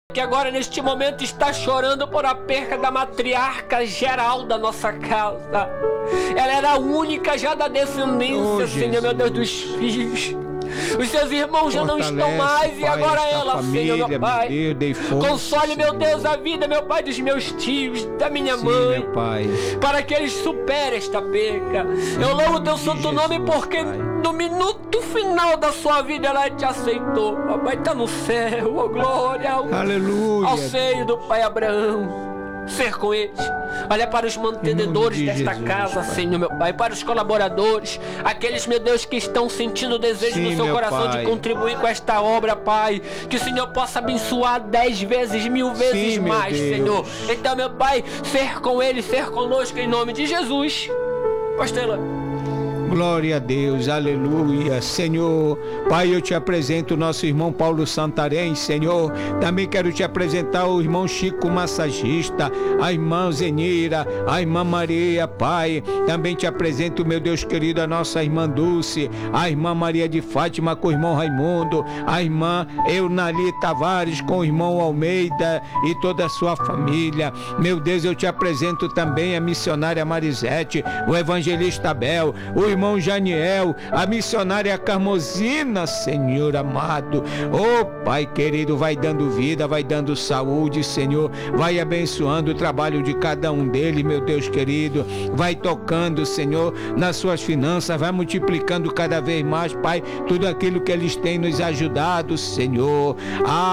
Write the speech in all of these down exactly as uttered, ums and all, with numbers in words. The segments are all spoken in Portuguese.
que agora neste momento está chorando por a perca da matriarca geral da nossa casa. Ela era a única já da descendência, oh, Senhor, meu Deus, dos filhos. Os seus irmãos já não estão mais, pai, e agora ela, família, Senhor, meu Pai, meu Deus, força, console, meu Deus, a vida, meu Pai, dos meus tios, da minha Sim, mãe, meu Pai, para que eles superem esta perca. Eu louvo o teu santo Jesus, nome, porque Pai, no minuto final da sua vida ela te aceitou. Papai está no céu, oh glória, ao, Aleluia, ao seio do Pai Abraão. Ser com eles. Olha para os mantenedores de desta Jesus, casa, Pai, Senhor, meu Pai, para os colaboradores, aqueles, meu Deus, que estão sentindo o desejo Sim, no seu coração Pai, de contribuir com esta obra, Pai, que o Senhor possa abençoar dez vezes, mil vezes Sim, mais, Senhor. Então, meu Pai, ser com eles, ser conosco, em nome de Jesus. Pastor, glória a Deus, aleluia, Senhor. Pai, eu te apresento o nosso irmão Paulo Santarém, Senhor. Também quero te apresentar o irmão Chico Massagista, a irmã Zenira, a irmã Maria, Pai. Também te apresento, meu Deus querido, a nossa irmã Dulce, a irmã Maria de Fátima com o irmão Raimundo, a irmã Eunali Tavares com o irmão Almeida e toda a sua família. Meu Deus, eu te apresento também a missionária Marisete, o evangelista Abel, o irmão irmão Janiel, a missionária Carmosina, Senhor amado. Oh, Pai querido, vai dando vida, vai dando saúde, Senhor. Vai abençoando o trabalho de cada um deles, meu Deus querido. Vai tocando, Senhor, nas suas finanças, vai multiplicando cada vez mais, Pai, tudo aquilo que eles têm nos ajudado, Senhor. Ah,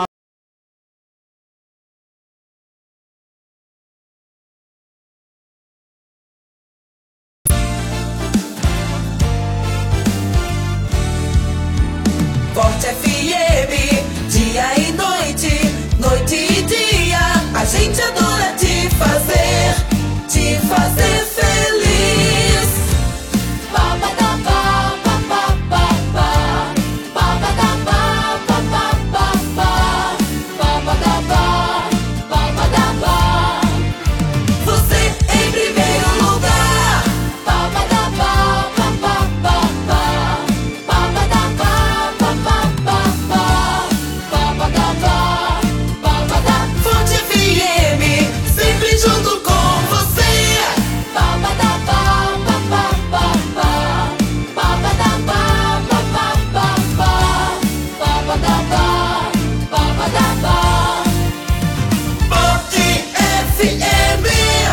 Forte F M, dia e noite, noite e dia, a gente adora te fazer, te fazer feliz. Baba da ba, ba, ba, ba, ba. Baba da ba, ba, ba, ba, ba. Baba da ba, baba da ba. Você em primeiro lugar. Baba da ba, ba, ba, ba, ba. Baba da ba. Forte F M, sempre junto com você. Baba da ba, ba, ba, ba, ba. Baba da ba, ba, ba, ba, ba. Baba da ba, baba da ba. Forte F M.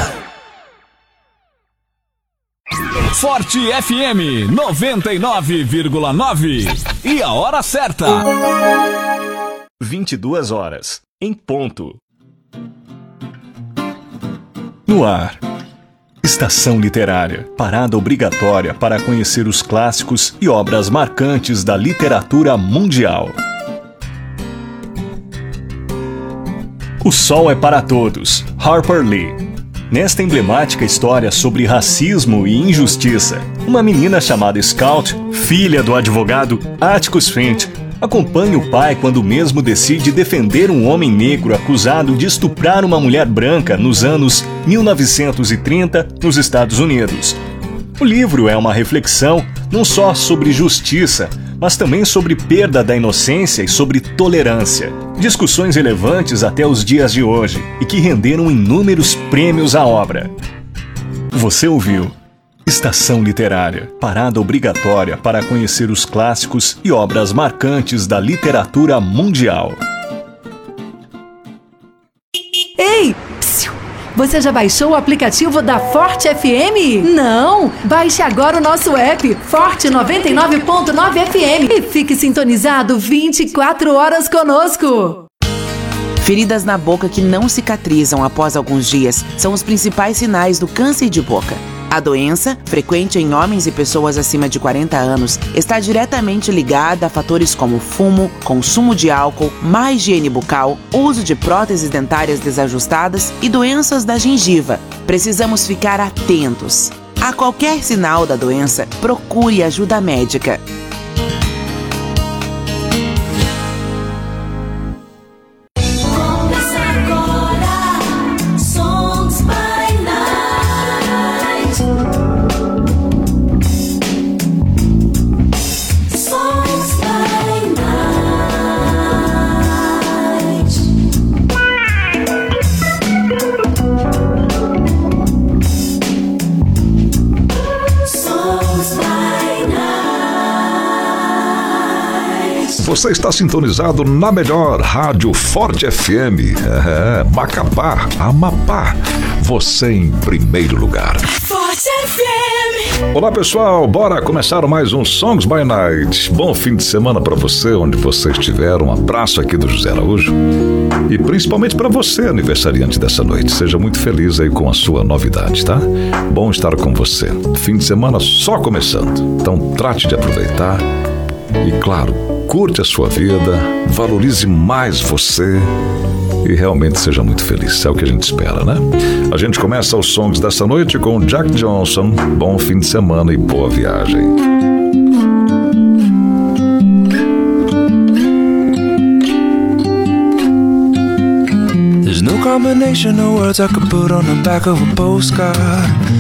Forte F M noventa e nove vírgula nove. E a hora certa: vinte e duas horas, em ponto. No ar. Estação Literária, parada obrigatória para conhecer os clássicos e obras marcantes da literatura mundial. O Sol é para Todos, Harper Lee. Nesta emblemática história sobre racismo e injustiça, uma menina chamada Scout, filha do advogado Atticus Finch, acompanha o pai quando mesmo decide defender um homem negro acusado de estuprar uma mulher branca nos anos mil novecentos e trinta nos Estados Unidos. O livro é uma reflexão não só sobre justiça, mas também sobre perda da inocência e sobre tolerância. Discussões relevantes até os dias de hoje e que renderam inúmeros prêmios à obra. Você ouviu Estação Literária, parada obrigatória para conhecer os clássicos e obras marcantes da literatura mundial. Ei! Psiu. Você já baixou o aplicativo da Forte F M? Não! Baixe agora o nosso app, Forte noventa e nove ponto nove F M, e fique sintonizado vinte e quatro horas conosco. Feridas na boca que não cicatrizam após alguns dias são os principais sinais do câncer de boca. A doença, frequente em homens e pessoas acima de quarenta anos, está diretamente ligada a fatores como fumo, consumo de álcool, má higiene bucal, uso de próteses dentárias desajustadas e doenças da gengiva. Precisamos ficar atentos. A qualquer sinal da doença, procure ajuda médica. Songs by Night. Você está sintonizado na melhor rádio Forte F M. É, Macapá, Amapá. Você em primeiro lugar. Forte F M. Olá pessoal, bora começar mais um Songs by Night. Bom fim de semana para você, onde você estiver. Um abraço aqui do José Araújo. E principalmente para você, aniversariante dessa noite. Seja muito feliz aí com a sua novidade, tá? Bom estar com você. Fim de semana só começando. Então trate de aproveitar. E claro, curte a sua vida, valorize mais você e realmente seja muito feliz. É o que a gente espera, né? A gente começa os songs dessa noite com Jack Johnson. Bom fim de semana e boa viagem. There's no combination of words I could put on the back of a postcard.